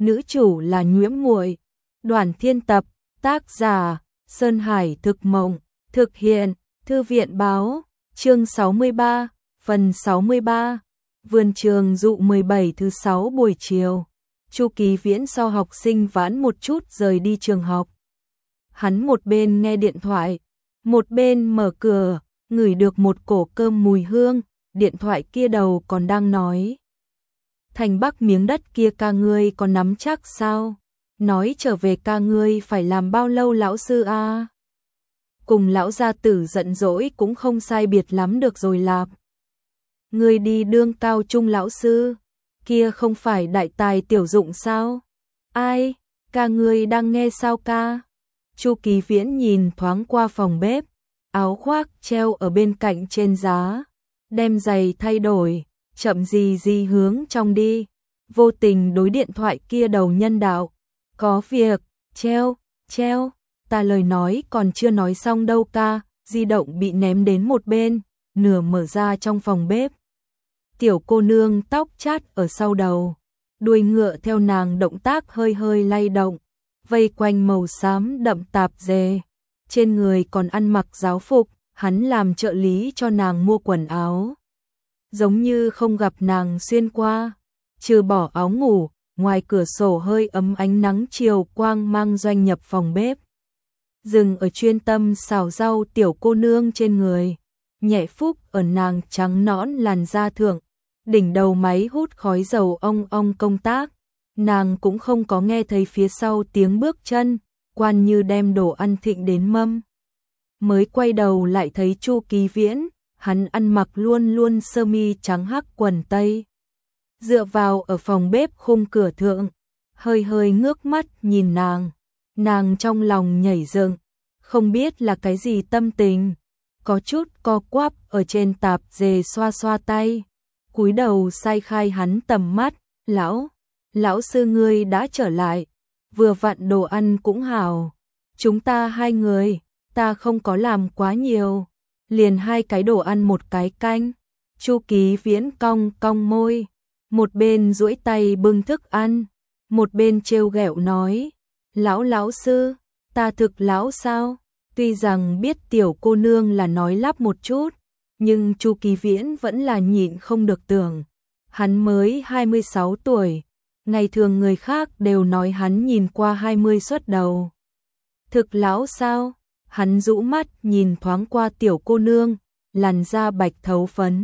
nữ chủ là Nhuễm Muội. Đoàn Thiên tập, tác giả Sơn Hải Thực Mộng, thực hiện Thư viện báo, chương 63, phần 63. Vườn trường dụ 17 thứ 6 buổi chiều. Chu Kỳ Viễn sau học sinh vãn một chút rời đi trường học. Hắn một bên nghe điện thoại, một bên mở cửa, ngửi được một cổ cơm mùi hương, điện thoại kia đầu còn đang nói. Thành Bắc miếng đất kia ca ngươi còn nắm chắc sao? Nói trở về ca ngươi phải làm bao lâu lão sư a? Cùng lão gia tử giận dỗi cũng không sai biệt lắm được rồi lạp. Ngươi đi đương cao trung lão sư, kia không phải đại tài tiểu dụng sao? Ai, ca ngươi đang nghe sao ca? Chu Kỳ Viễn nhìn thoáng qua phòng bếp, áo khoác treo ở bên cạnh trên giá, đem giày thay đổi, chậm gì hướng trong đi, vô tình đối điện thoại kia đầu nhân đạo. Có việc, treo, ta lời nói còn chưa nói xong đâu ca, di động bị ném đến một bên, nửa mở ra trong phòng bếp. Tiểu cô nương tóc chát ở sau đầu, đuôi ngựa theo nàng động tác hơi hơi lay động, vây quanh màu xám đậm tạp dề, trên người còn ăn mặc giáo phục, hắn làm trợ lý cho nàng mua quần áo. Giống như không gặp nàng xuyên qua, trừ bỏ áo ngủ, ngoài cửa sổ hơi ấm ánh nắng chiều quang mang doanh nhập phòng bếp. Dừng ở chuyên tâm xào rau tiểu cô nương trên người, nhẹ phúc ở nàng trắng nõn làn da thượng, đỉnh đầu máy hút khói dầu ong công tác. Nàng cũng không có nghe thấy phía sau tiếng bước chân, quan như đem đồ ăn thịnh đến mâm. Mới quay đầu lại thấy Chu Kỳ Viễn, hắn ăn mặc luôn luôn sơ mi trắng hắc quần tây. Dựa vào ở phòng bếp khung cửa thượng, hơi hơi ngước mắt nhìn nàng trong lòng nhảy dựng, không biết là cái gì tâm tình, có chút co quắp ở trên tạp dề xoa xoa tay, cúi đầu sai khai hắn tầm mắt, lão sư ngươi đã trở lại, vừa vặn đồ ăn cũng hảo, chúng ta hai người, ta không có làm quá nhiều, liền 2 cái đồ ăn 1 cái canh. Chu Kỳ Viễn cong môi, một bên duỗi tay bưng thức ăn, một bên trêu ghẹo nói, lão sư, ta thực lão sao? Tuy rằng biết tiểu cô nương là nói lắp một chút, nhưng Chu Kỳ Viễn vẫn là nhịn không được tưởng, hắn mới 26 tuổi, ngày thường người khác đều nói hắn nhìn qua 20 xuất đầu. Thực lão sao? Hắn rũ mắt nhìn thoáng qua tiểu cô nương, làn da bạch thấu phấn.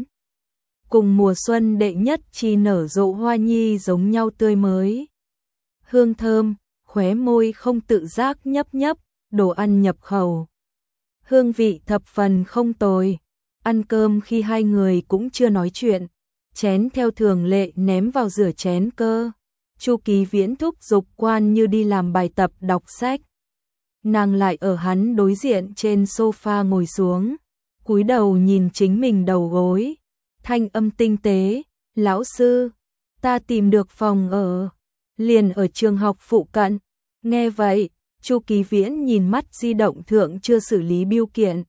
Cùng mùa xuân đệ nhất chi nở rộ hoa nhi giống nhau tươi mới. Hương thơm, khóe môi không tự giác nhấp, đồ ăn nhập khẩu. Hương vị thập phần không tồi. Ăn cơm khi hai người cũng chưa nói chuyện, chén theo thường lệ ném vào rửa chén cơ. Chu Kỳ Viễn thúc giục quan như đi làm bài tập đọc sách. Nàng lại ở hắn đối diện trên sofa ngồi xuống, cúi đầu nhìn chính mình đầu gối, thanh âm tinh tế, lão sư, ta tìm được phòng ở, liền ở trường học phụ cận. Nghe vậy, Chu Kỳ Viễn nhìn mắt di động thượng chưa xử lý bưu kiện,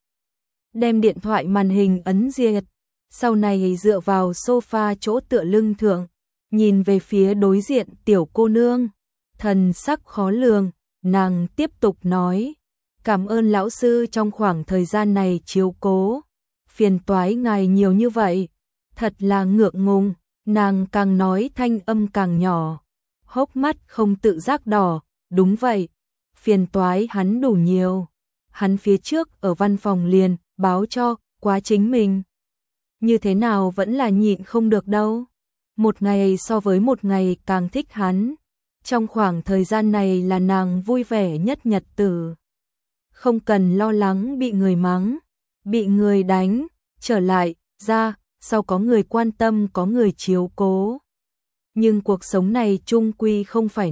đem điện thoại màn hình ấn diệt, sau này dựa vào sofa chỗ tựa lưng thượng, nhìn về phía đối diện tiểu cô nương, thần sắc khó lường. Nàng tiếp tục nói, cảm ơn lão sư trong khoảng thời gian này chiếu cố, phiền toái ngài nhiều như vậy, thật là ngượng ngùng. Nàng càng nói thanh âm càng nhỏ, hốc mắt không tự giác đỏ, đúng vậy, phiền toái hắn đủ nhiều, hắn phía trước ở văn phòng liền báo cho quá chính mình, như thế nào vẫn là nhịn không được đâu, một ngày so với một ngày càng thích hắn. Trong khoảng thời gian này là nàng vui vẻ nhất nhật tử. Không cần lo lắng bị người mắng, bị người đánh, trở lại, ra, sau có người quan tâm có người chiếu cố. Nhưng cuộc sống này chung quy không phải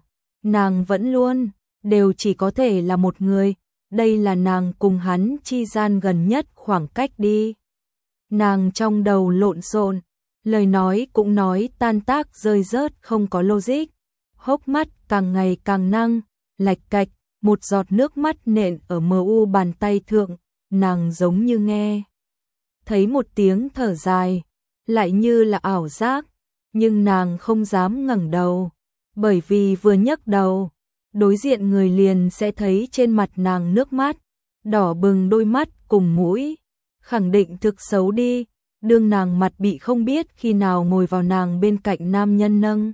nàng vẫn luôn, đều chỉ có thể là một người, đây là nàng cùng hắn chi gian gần nhất khoảng cách đi. Nàng trong đầu lộn xộn, lời nói cũng nói tan tác rơi rớt không có logic. Hốc mắt càng ngày càng năng, lạch cạch, một giọt nước mắt nện ở mu bàn tay thượng, nàng giống như nghe thấy một tiếng thở dài, lại như là ảo giác, nhưng nàng không dám ngẩng đầu, bởi vì vừa nhấc đầu, đối diện người liền sẽ thấy trên mặt nàng nước mắt, đỏ bừng đôi mắt cùng mũi, khẳng định thực xấu đi, đương nàng mặt bị không biết khi nào ngồi vào nàng bên cạnh nam nhân nâng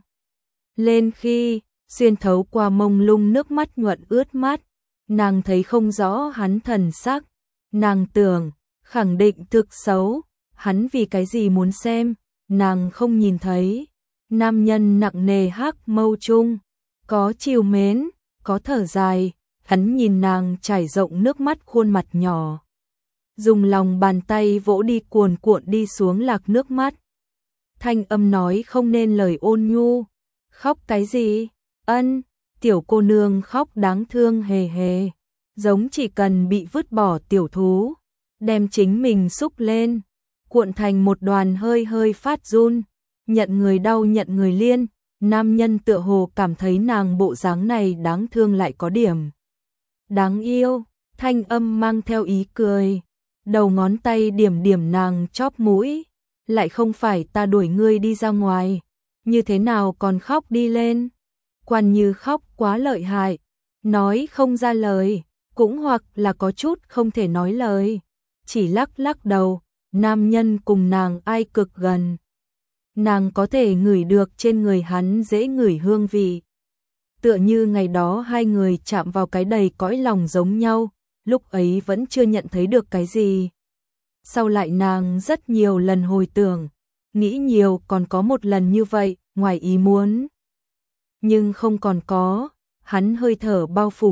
lên khi, xuyên thấu qua mông lung nước mắt nhuận ướt mắt, nàng thấy không rõ hắn thần sắc, nàng tưởng, khẳng định thực xấu, hắn vì cái gì muốn xem, nàng không nhìn thấy. Nam nhân nặng nề hắc mâu trung, có trìu mến, có thở dài, hắn nhìn nàng trải rộng nước mắt khuôn mặt nhỏ. Dùng lòng bàn tay vỗ đi cuồn cuộn đi xuống lạc nước mắt. Thanh âm nói không nên lời ôn nhu, khóc cái gì, ân, tiểu cô nương khóc đáng thương hề hề, giống chỉ cần bị vứt bỏ tiểu thú, đem chính mình xúc lên, cuộn thành một đoàn hơi hơi phát run. Nhận người đau nhận người liên, nam nhân tựa hồ cảm thấy nàng bộ dáng này đáng thương lại có điểm đáng yêu, thanh âm mang theo ý cười, đầu ngón tay điểm điểm nàng chóp mũi, lại không phải ta đuổi ngươi đi ra ngoài, như thế nào còn khóc đi lên, Quan Như khóc quá lợi hại, nói không ra lời, cũng hoặc là có chút không thể nói lời, chỉ lắc lắc đầu, nam nhân cùng nàng ai cực gần. Nàng có thể ngửi được trên người hắn dễ ngửi hương vị. Tựa như ngày đó hai người chạm vào cái đầy cõi lòng giống nhau, lúc ấy vẫn chưa nhận thấy được cái gì. Sau lại nàng rất nhiều lần hồi tưởng, nghĩ nhiều còn có một lần như vậy, ngoài ý muốn. Nhưng không còn có, hắn hơi thở bao phủ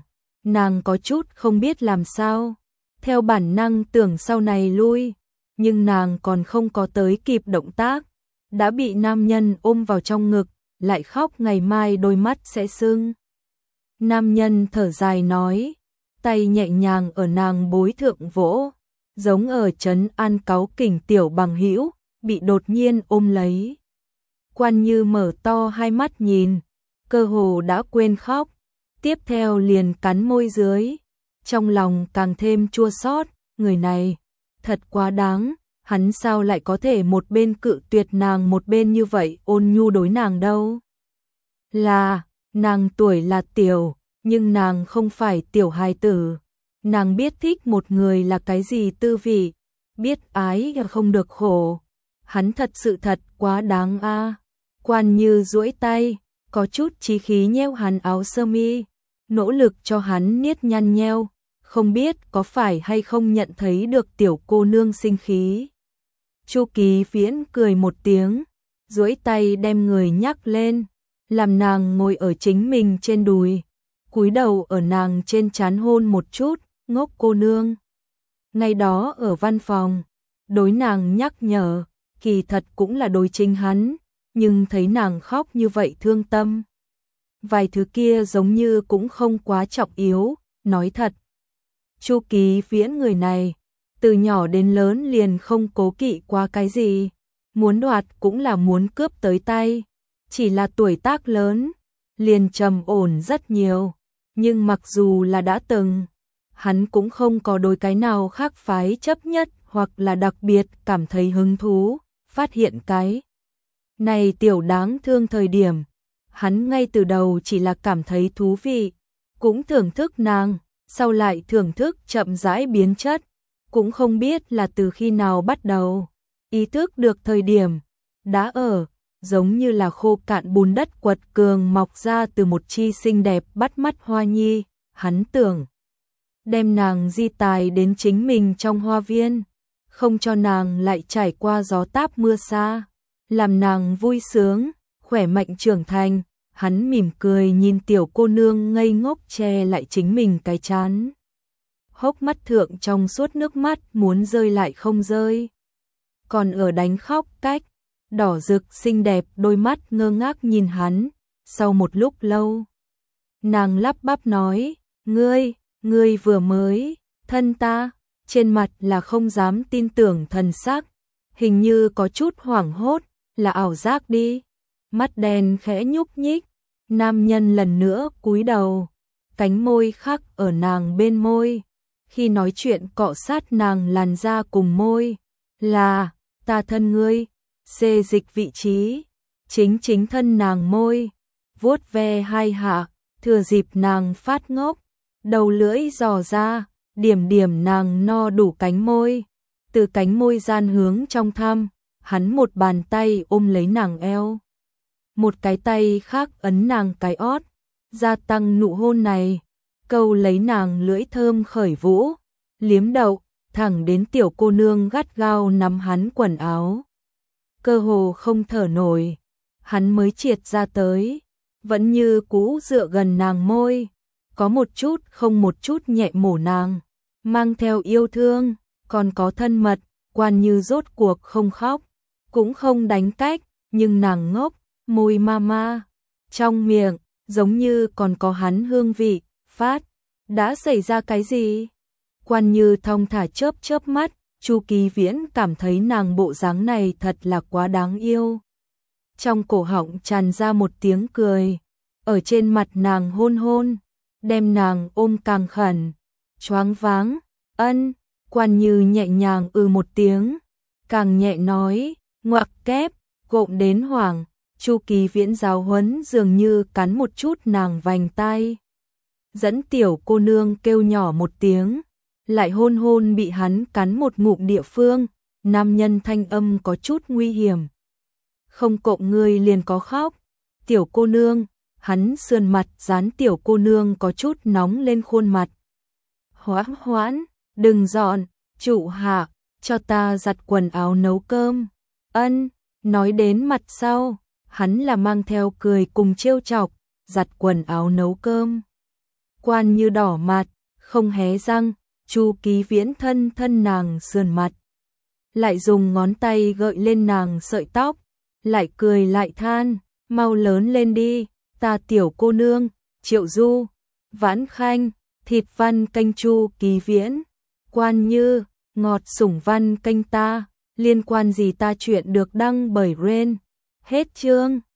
nàng có chút không biết làm sao, theo bản năng tưởng sau này lui, nhưng nàng còn không có tới kịp động tác. Đã bị nam nhân ôm vào trong ngực, lại khóc ngày mai đôi mắt sẽ sưng. Nam nhân thở dài nói, tay nhẹ nhàng ở nàng bối thượng vỗ, giống ở trấn an cáu kỉnh tiểu bằng hữu, bị đột nhiên ôm lấy. Quan Như mở to hai mắt nhìn, cơ hồ đã quên khóc, tiếp theo liền cắn môi dưới, trong lòng càng thêm chua xót, người này thật quá đáng. Hắn sao lại có thể một bên cự tuyệt nàng một bên như vậy ôn nhu đối nàng đâu. Là, nàng tuổi là tiểu, nhưng nàng không phải tiểu hài tử. Nàng biết thích một người là cái gì tư vị, biết ái không được khổ. Hắn thật sự thật quá đáng a. Quan Như duỗi tay, có chút chí khí nheo hắn áo sơ mi, nỗ lực cho hắn niết nhăn nheo, không biết có phải hay không nhận thấy được tiểu cô nương sinh khí. Chu Kỳ Viễn cười một tiếng, duỗi tay đem người nhắc lên, làm nàng ngồi ở chính mình trên đùi, cúi đầu ở nàng trên trán hôn một chút, ngốc cô nương. Ngày đó ở văn phòng, đối nàng nhắc nhở, kỳ thật cũng là đối chính hắn, nhưng thấy nàng khóc như vậy thương tâm. Vài thứ kia giống như cũng không quá trọng yếu, nói thật. Chu Kỳ Viễn người này, từ nhỏ đến lớn liền không cố kỵ qua cái gì, muốn đoạt cũng là muốn cướp tới tay, chỉ là tuổi tác lớn, liền trầm ổn rất nhiều, nhưng mặc dù là đã từng, hắn cũng không có đối cái nào khác phái chấp nhất hoặc là đặc biệt cảm thấy hứng thú, phát hiện cái này tiểu đáng thương thời điểm, hắn ngay từ đầu chỉ là cảm thấy thú vị, cũng thưởng thức nàng, sau lại thưởng thức chậm rãi biến chất. Cũng không biết là từ khi nào bắt đầu, ý thức được thời điểm, đã ở, giống như là khô cạn bùn đất quật cường mọc ra từ một chi xinh đẹp bắt mắt hoa nhi, hắn tưởng đem nàng di tài đến chính mình trong hoa viên, không cho nàng lại trải qua gió táp mưa xa, làm nàng vui sướng, khỏe mạnh trưởng thành, hắn mỉm cười nhìn tiểu cô nương ngây ngốc che lại chính mình cái trán. Hốc mắt thượng trong suốt nước mắt muốn rơi lại không rơi. Còn ở đánh khóc cách, đỏ rực xinh đẹp đôi mắt ngơ ngác nhìn hắn, sau một lúc lâu. Nàng lắp bắp nói, ngươi vừa mới, thân ta, trên mặt là không dám tin tưởng thần sắc, hình như có chút hoảng hốt, là ảo giác đi. Mắt đen khẽ nhúc nhích, nam nhân lần nữa cúi đầu, cánh môi khắc ở nàng bên môi. Khi nói chuyện cọ sát nàng làn da cùng môi, là, ta thân ngươi, xê dịch vị trí, chính thân nàng môi, vuốt ve hai hạ, thừa dịp nàng phát ngốc, đầu lưỡi dò ra, điểm điểm nàng no đủ cánh môi, từ cánh môi gian hướng trong thăm, hắn một bàn tay ôm lấy nàng eo, một cái tay khác ấn nàng cái ót, gia tăng nụ hôn này, câu lấy nàng lưỡi thơm khởi vũ, liếm đậu, thẳng đến tiểu cô nương gắt gao nắm hắn quần áo. Cơ hồ không thở nổi, hắn mới triệt ra tới, vẫn như cũ dựa gần nàng môi, có một chút không một chút nhẹ mổ nàng, mang theo yêu thương, còn có thân mật, Quan Như rốt cuộc không khóc, cũng không đánh cách, nhưng nàng ngốc, môi ma trong miệng, giống như còn có hắn hương vị, phát, đã xảy ra cái gì? Quan Như thong thả chớp chớp mắt, Chu Kỳ Viễn cảm thấy nàng bộ dáng này thật là quá đáng yêu. Trong cổ họng tràn ra một tiếng cười, ở trên mặt nàng hôn hôn, đem nàng ôm càng khẩn, choáng váng, ân, Quan Như nhẹ nhàng một tiếng, càng nhẹ nói, ngoặc kép, gộm đến hoảng, Chu Kỳ Viễn giáo huấn dường như cắn một chút nàng vành tai. Dẫn tiểu cô nương kêu nhỏ một tiếng, lại hôn hôn bị hắn cắn một ngụm địa phương, nam nhân thanh âm có chút nguy hiểm. Không cộm ngươi liền có khóc, tiểu cô nương, hắn sườn mặt dán tiểu cô nương có chút nóng lên khuôn mặt. Hoãn, đừng dọn, trụ hạ, cho ta giặt quần áo nấu cơm. Ân, nói đến mặt sau, hắn là mang theo cười cùng trêu chọc, giặt quần áo nấu cơm. Quan Như đỏ mặt, không hé răng, Chu Kỳ Viễn thân nàng sườn mặt, lại dùng ngón tay gợi lên nàng sợi tóc, lại cười lại than, mau lớn lên đi, ta tiểu cô nương, Triệu Du, Vãn Khanh, thịt văn canh Chu Kỳ Viễn, Quan Như, ngọt sủng văn canh ta, liên quan gì ta chuyện được đăng bởi Ren. Hết chương.